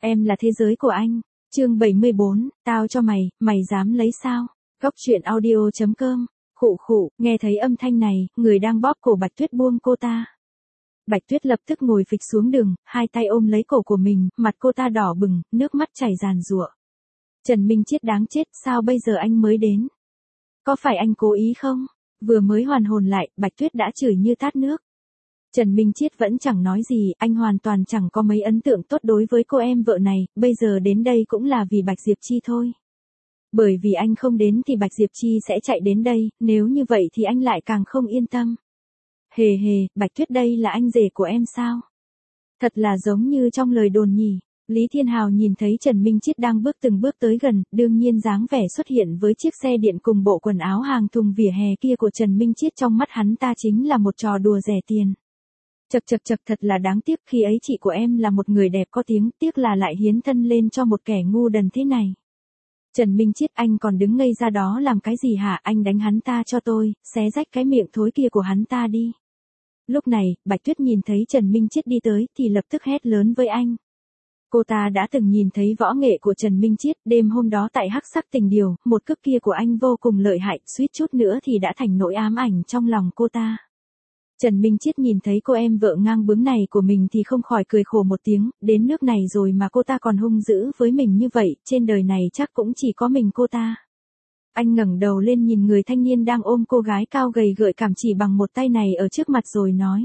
Em là thế giới của anh. Chương 74, tao cho mày, mày dám lấy sao? Góc truyện audio.com. Khụ khụ, nghe thấy âm thanh này, người đang bóp cổ Bạch Tuyết buông cô ta. Bạch Tuyết lập tức ngồi phịch xuống đường, hai tay ôm lấy cổ của mình, mặt cô ta đỏ bừng, nước mắt chảy ràn rụa. Trần Minh Chiết đáng chết, sao bây giờ anh mới đến? Có phải anh cố ý không? Vừa mới hoàn hồn lại, Bạch Tuyết đã chửi như tát nước. Trần Minh Chiết vẫn chẳng nói gì, anh hoàn toàn chẳng có mấy ấn tượng tốt đối với cô em vợ này, bây giờ đến đây cũng là vì Bạch Diệp Chi thôi. Bởi vì anh không đến thì Bạch Diệp Chi sẽ chạy đến đây, nếu như vậy thì anh lại càng không yên tâm. Hề hề, Bạch Tuyết đây là anh rể của em sao? Thật là giống như trong lời đồn nhỉ. Lý Thiên Hào nhìn thấy Trần Minh Chiết đang từng bước tới gần, đương nhiên dáng vẻ xuất hiện với chiếc xe điện cùng bộ quần áo hàng thùng vỉa hè kia của Trần Minh Chiết trong mắt hắn ta chính là một trò đùa rẻ tiền. Chậc thật là đáng tiếc, khi ấy chị của em là một người đẹp có tiếng, tiếc là lại hiến thân lên cho một kẻ ngu đần thế này. Trần Minh Chiết, anh còn đứng ngây ra đó làm cái gì hả? Anh đánh hắn ta cho tôi, xé rách cái miệng thối kia của hắn ta đi. Lúc này, Bạch Tuyết nhìn thấy Trần Minh Chiết đi tới thì lập tức hét lớn với anh. Cô ta đã từng nhìn thấy võ nghệ của Trần Minh Chiết, đêm hôm đó tại Hắc Sắc Tình Điều, một cước kia của anh vô cùng lợi hại, suýt chút nữa thì đã thành nỗi ám ảnh trong lòng cô ta. Trần Minh Chiết nhìn thấy cô em vợ ngang bướng này của mình thì không khỏi cười khổ một tiếng, đến nước này rồi mà cô ta còn hung dữ với mình như vậy, trên đời này chắc cũng chỉ có mình cô ta. Anh ngẩng đầu lên nhìn người thanh niên đang ôm cô gái cao gầy gợi cảm chỉ bằng một tay này ở trước mặt rồi nói.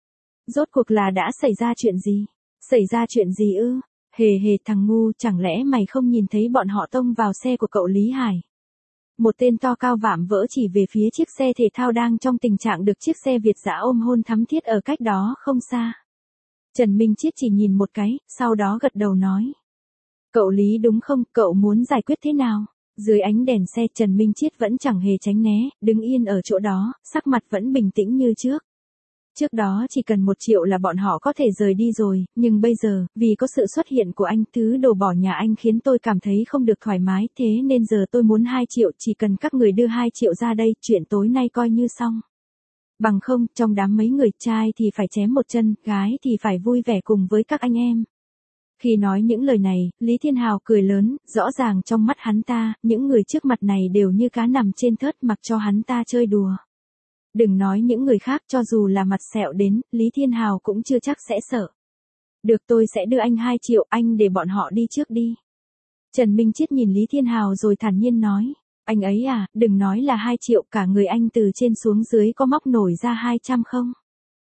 Rốt cuộc là đã xảy ra chuyện gì? Xảy ra chuyện gì ư? Hề hề thằng ngu, chẳng lẽ mày không nhìn thấy bọn họ tông vào xe của cậu Lý Hải? Một tên to cao vạm vỡ chỉ về phía chiếc xe thể thao đang trong tình trạng được chiếc xe Việt dã ôm hôn thắm thiết ở cách đó không xa. Trần Minh Chiết chỉ nhìn một cái, sau đó gật đầu nói. Cậu Lý đúng không, cậu muốn giải quyết thế nào? Dưới ánh đèn xe Trần Minh Chiết vẫn chẳng hề tránh né, đứng yên ở chỗ đó, sắc mặt vẫn bình tĩnh như trước. Trước đó chỉ cần 1 triệu là bọn họ có thể rời đi rồi, nhưng bây giờ, vì có sự xuất hiện của anh, thứ đồ bỏ nhà anh khiến tôi cảm thấy không được thoải mái, thế nên giờ tôi muốn 2 triệu, chỉ cần các người đưa 2 triệu ra đây, chuyện tối nay coi như xong. Bằng không, trong đám mấy người, trai thì phải chém một chân, gái thì phải vui vẻ cùng với các anh em. Khi nói những lời này, Lý Thiên Hào cười lớn, rõ ràng trong mắt hắn ta, những người trước mặt này đều như cá nằm trên thớt mặc cho hắn ta chơi đùa. Đừng nói những người khác, cho dù là mặt sẹo đến, Lý Thiên Hào cũng chưa chắc sẽ sợ. Được, tôi sẽ đưa anh 2 triệu, anh để bọn họ đi trước đi. Trần Minh Chiết nhìn Lý Thiên Hào rồi thản nhiên nói. Anh ấy à, đừng nói là 2 triệu, cả người anh từ trên xuống dưới có móc nổi ra 200 không?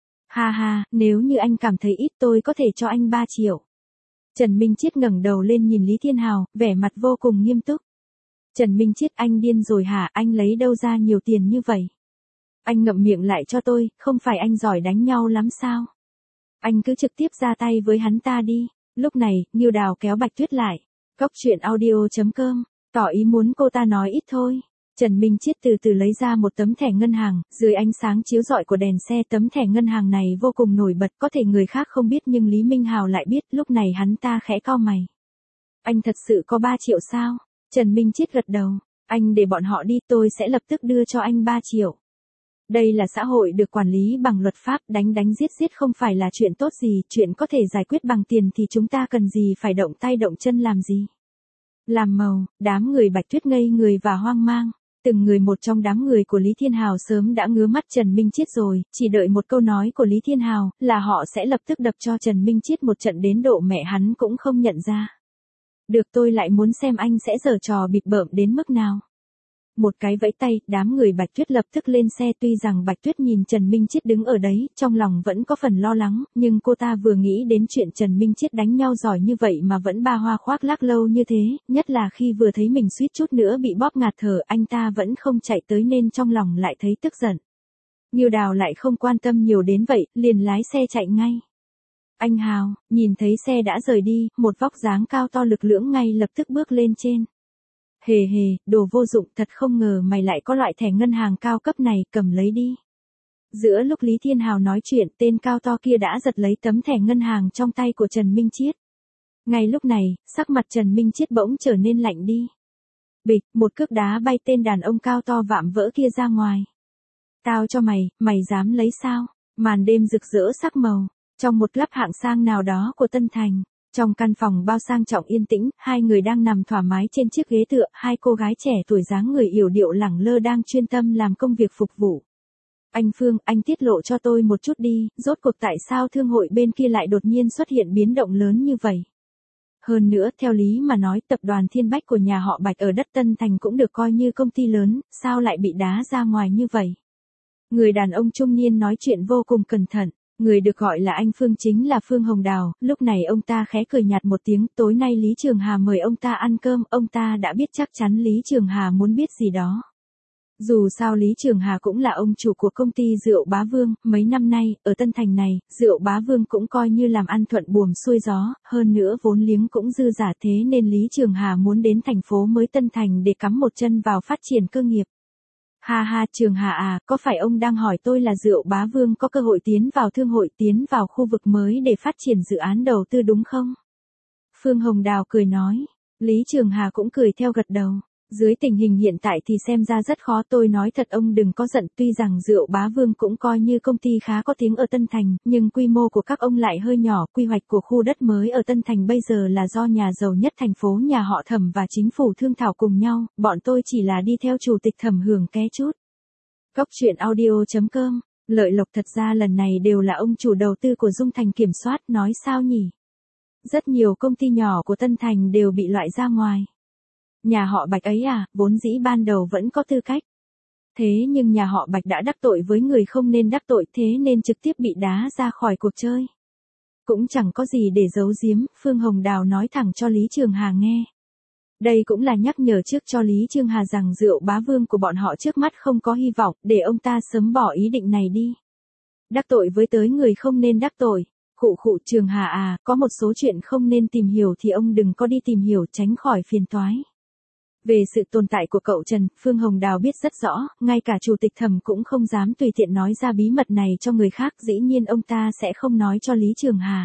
Ha ha, nếu như anh cảm thấy ít tôi có thể cho anh 3 triệu. Trần Minh Chiết ngẩng đầu lên nhìn Lý Thiên Hào, vẻ mặt vô cùng nghiêm túc. Trần Minh Chiết, anh điên rồi hả, anh lấy đâu ra nhiều tiền như vậy? Anh ngậm miệng lại cho tôi, không phải anh giỏi đánh nhau lắm sao? Anh cứ trực tiếp ra tay với hắn ta đi. Lúc này, Nghiêu Đào kéo Bạch Tuyết lại. Góc truyện audio.com, tỏ ý muốn cô ta nói ít thôi. Trần Minh Chiết từ từ lấy ra một tấm thẻ ngân hàng, dưới ánh sáng chiếu rọi của đèn xe tấm thẻ ngân hàng này vô cùng nổi bật, có thể người khác không biết nhưng Lý Minh Hào lại biết, lúc này hắn ta khẽ cau mày. Anh thật sự có 3 triệu sao? Trần Minh Chiết gật đầu. Anh để bọn họ đi, tôi sẽ lập tức đưa cho anh 3 triệu. Đây là xã hội được quản lý bằng luật pháp, đánh giết không phải là chuyện tốt gì, chuyện có thể giải quyết bằng tiền thì chúng ta cần gì phải động tay động chân làm gì. Làm màu, đám người Bạch Tuyết ngây người và hoang mang. Từng người một trong đám người của Lý Thiên Hào sớm đã ngứa mắt Trần Minh Chiết rồi, chỉ đợi một câu nói của Lý Thiên Hào là họ sẽ lập tức đập cho Trần Minh Chiết một trận đến độ mẹ hắn cũng không nhận ra. Được, tôi lại muốn xem anh sẽ giở trò bịp bợm đến mức nào. Một cái vẫy tay, đám người Bạch Tuyết lập tức lên xe, tuy rằng Bạch Tuyết nhìn Trần Minh Chiết đứng ở đấy, trong lòng vẫn có phần lo lắng, nhưng cô ta vừa nghĩ đến chuyện Trần Minh Chiết đánh nhau giỏi như vậy mà vẫn ba hoa khoác lác lâu như thế, nhất là khi vừa thấy mình suýt chút nữa bị bóp ngạt thở, anh ta vẫn không chạy tới nên trong lòng lại thấy tức giận. Nghiêu Đào lại không quan tâm nhiều đến vậy, liền lái xe chạy ngay. Anh Hào, nhìn thấy xe đã rời đi, một vóc dáng cao to lực lưỡng ngay lập tức bước lên trên. Hề hề, đồ vô dụng, thật không ngờ mày lại có loại thẻ ngân hàng cao cấp này, cầm lấy đi. Giữa lúc Lý Thiên Hào nói chuyện, tên cao to kia đã giật lấy tấm thẻ ngân hàng trong tay của Trần Minh Chiết. Ngay lúc này, sắc mặt Trần Minh Chiết bỗng trở nên lạnh đi. Bịch, một cước đá bay tên đàn ông cao to vạm vỡ kia ra ngoài. Tao cho mày, mày dám lấy sao? Màn đêm rực rỡ sắc màu, trong một club hạng sang nào đó của Tân Thành. Trong căn phòng bao sang trọng yên tĩnh, hai người đang nằm thoải mái trên chiếc ghế tựa, hai cô gái trẻ tuổi dáng người yểu điệu lẳng lơ đang chuyên tâm làm công việc phục vụ. Anh Phương, anh tiết lộ cho tôi một chút đi, rốt cuộc tại sao thương hội bên kia lại đột nhiên xuất hiện biến động lớn như vậy? Hơn nữa, theo lý mà nói, tập đoàn Thiên Bách của nhà họ Bạch ở đất Tân Thành cũng được coi như công ty lớn, sao lại bị đá ra ngoài như vậy? Người đàn ông trung niên nói chuyện vô cùng cẩn thận. Người được gọi là anh Phương chính là Phương Hồng Đào, lúc này ông ta khẽ cười nhạt một tiếng, tối nay Lý Trường Hà mời ông ta ăn cơm, ông ta đã biết chắc chắn Lý Trường Hà muốn biết gì đó. Dù sao Lý Trường Hà cũng là ông chủ của công ty rượu Bá Vương, mấy năm nay, ở Tân Thành này, rượu Bá Vương cũng coi như làm ăn thuận buồm xuôi gió, hơn nữa vốn liếng cũng dư giả thế nên Lý Trường Hà muốn đến thành phố mới Tân Thành để cắm một chân vào phát triển cơ nghiệp. Ha ha, Trường Hà à, có phải ông đang hỏi tôi là rượu Bá Vương có cơ hội tiến vào thương hội, tiến vào khu vực mới để phát triển dự án đầu tư đúng không? Phương Hồng Đào cười nói. Lý Trường Hà cũng cười theo gật đầu. Dưới tình hình hiện tại thì xem ra rất khó, tôi nói thật ông đừng có giận, tuy rằng rượu Bá Vương cũng coi như công ty khá có tiếng ở Tân Thành, nhưng quy mô của các ông lại hơi nhỏ, quy hoạch của khu đất mới ở Tân Thành bây giờ là do nhà giàu nhất thành phố nhà họ Thẩm và chính phủ thương thảo cùng nhau, bọn tôi chỉ là đi theo chủ tịch Thẩm hưởng ké chút. Cốc truyện audio.com, lợi lộc thật ra lần này đều là ông chủ đầu tư của Dung Thành kiểm soát, nói sao nhỉ? Rất nhiều công ty nhỏ của Tân Thành đều bị loại ra ngoài. Nhà họ Bạch ấy à, vốn dĩ ban đầu vẫn có tư cách. Thế nhưng nhà họ Bạch đã đắc tội với người không nên đắc tội, thế nên trực tiếp bị đá ra khỏi cuộc chơi. Cũng chẳng có gì để giấu giếm, Phương Hồng Đào nói thẳng cho Lý Trường Hà nghe. Đây cũng là nhắc nhở trước cho Lý Trường Hà rằng rượu Bá Vương của bọn họ trước mắt không có hy vọng, để ông ta sớm bỏ ý định này đi. Đắc tội với tới người không nên đắc tội. Khụ Trường Hà à, có một số chuyện không nên tìm hiểu thì ông đừng có đi tìm hiểu, tránh khỏi phiền toái. Về sự tồn tại của cậu Trần, Phương Hồng Đào biết rất rõ, ngay cả chủ tịch Thẩm cũng không dám tùy tiện nói ra bí mật này cho người khác, dĩ nhiên ông ta sẽ không nói cho Lý Trường Hà.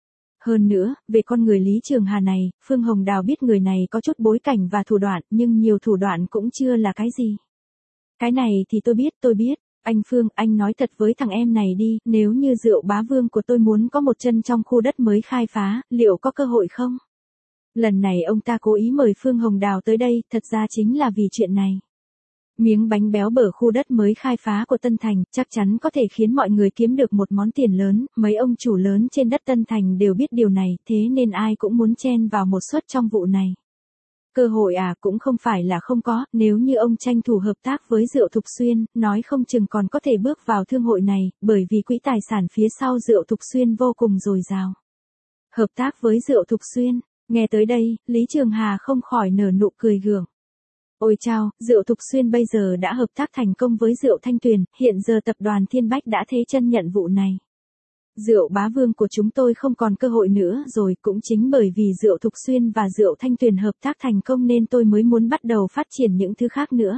Hơn nữa, về con người Lý Trường Hà này, Phương Hồng Đào biết người này có chút bối cảnh và thủ đoạn, nhưng nhiều thủ đoạn cũng chưa là cái gì. Cái này thì tôi biết. Anh Phương, anh nói thật với thằng em này đi, nếu như rượu Bá Vương của tôi muốn có một chân trong khu đất mới khai phá, liệu có cơ hội không? Lần này ông ta cố ý mời Phương Hồng Đào tới đây, thật ra chính là vì chuyện này. Miếng bánh béo bở khu đất mới khai phá của Tân Thành, chắc chắn có thể khiến mọi người kiếm được một món tiền lớn, mấy ông chủ lớn trên đất Tân Thành đều biết điều này, thế nên ai cũng muốn chen vào một suất trong vụ này. Cơ hội à, cũng không phải là không có, nếu như ông tranh thủ hợp tác với Rượu Thục Xuyên, nói không chừng còn có thể bước vào thương hội này, bởi vì quỹ tài sản phía sau Rượu Thục Xuyên vô cùng dồi dào. Hợp tác với Rượu Thục Xuyên, nghe tới đây, Lý Trường Hà không khỏi nở nụ cười gượng. Ôi chao, Rượu Thục Xuyên bây giờ đã hợp tác thành công với Rượu Thanh Tuyền, hiện giờ tập đoàn Thiên Bách đã thế chân nhận vụ này. Rượu Bá Vương của chúng tôi không còn cơ hội nữa rồi, cũng chính bởi vì Rượu Thục Xuyên và Rượu Thanh Tuyền hợp tác thành công nên tôi mới muốn bắt đầu phát triển những thứ khác nữa.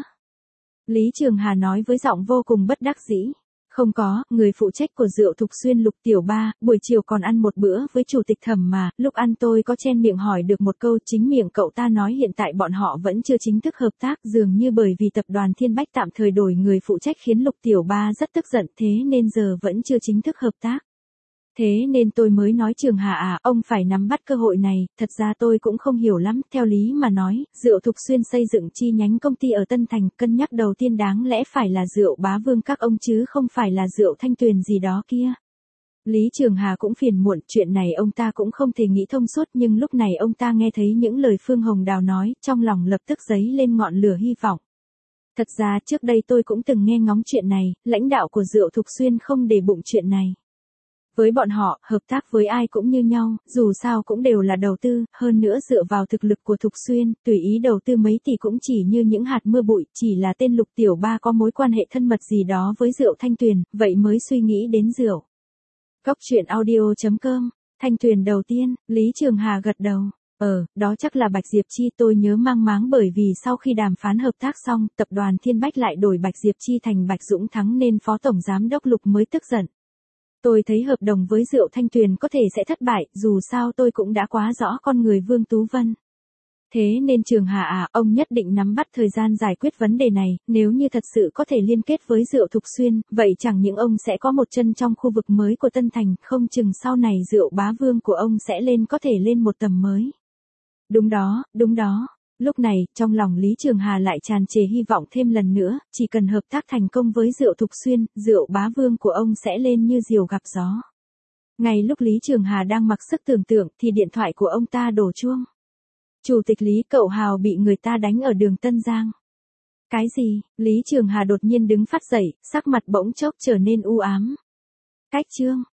Lý Trường Hà nói với giọng vô cùng bất đắc dĩ. Không có, người phụ trách của Rượu Thục Xuyên Lục Tiểu Ba, buổi chiều còn ăn một bữa với chủ tịch Thẩm mà, lúc ăn tôi có chen miệng hỏi được một câu, chính miệng cậu ta nói hiện tại bọn họ vẫn chưa chính thức hợp tác, dường như bởi vì tập đoàn Thiên Bách tạm thời đổi người phụ trách khiến Lục Tiểu Ba rất tức giận, thế nên giờ vẫn chưa chính thức hợp tác. Thế nên tôi mới nói Trường Hà à, ông phải nắm bắt cơ hội này, thật ra tôi cũng không hiểu lắm, theo lý mà nói, Rượu Thục Xuyên xây dựng chi nhánh công ty ở Tân Thành, cân nhắc đầu tiên đáng lẽ phải là Rượu Bá Vương các ông chứ không phải là Rượu Thanh Tuyền gì đó kia. Lý Trường Hà cũng phiền muộn, chuyện này ông ta cũng không thể nghĩ thông suốt, nhưng lúc này ông ta nghe thấy những lời Phương Hồng Đào nói, trong lòng lập tức dấy lên ngọn lửa hy vọng. Thật ra trước đây tôi cũng từng nghe ngóng chuyện này, lãnh đạo của Rượu Thục Xuyên không để bụng chuyện này. Với bọn họ, hợp tác với ai cũng như nhau, dù sao cũng đều là đầu tư, hơn nữa dựa vào thực lực của Thục Xuyên, tùy ý đầu tư mấy tỷ cũng chỉ như những hạt mưa bụi, chỉ là tên Lục Tiểu Ba có mối quan hệ thân mật gì đó với Rượu Thanh Tuyền, vậy mới suy nghĩ đến rượu. Cốc truyện audio.com, Thanh Tuyền đầu tiên, Lý Trường Hà gật đầu. Đó chắc là Bạch Diệp Chi, tôi nhớ mang máng bởi vì sau khi đàm phán hợp tác xong, tập đoàn Thiên Bách lại đổi Bạch Diệp Chi thành Bạch Dũng Thắng nên Phó Tổng Giám đốc Lục mới tức giận. Tôi thấy hợp đồng với Rượu Thanh Tuyền có thể sẽ thất bại, dù sao tôi cũng đã quá rõ con người Vương Tú Vân. Thế nên Trường Hà à, ông nhất định nắm bắt thời gian giải quyết vấn đề này, nếu như thật sự có thể liên kết với Diệu Thục Xuyên, vậy chẳng những ông sẽ có một chân trong khu vực mới của Tân Thành, không chừng sau này Diệu Bá Vương của ông sẽ có thể lên một tầm mới. Đúng đó, đúng đó. Lúc này, trong lòng Lý Trường Hà lại tràn trề hy vọng thêm lần nữa, chỉ cần hợp tác thành công với Diệu Thục Xuyên, Diệu Bá Vương của ông sẽ lên như diều gặp gió. Ngay lúc Lý Trường Hà đang mặc sức tưởng tượng thì điện thoại của ông ta đổ chuông. Chủ tịch Lý cậu Hào bị người ta đánh ở đường Tân Giang. Cái gì? Lý Trường Hà đột nhiên đứng phát dậy, sắc mặt bỗng chốc trở nên u ám. Cách chương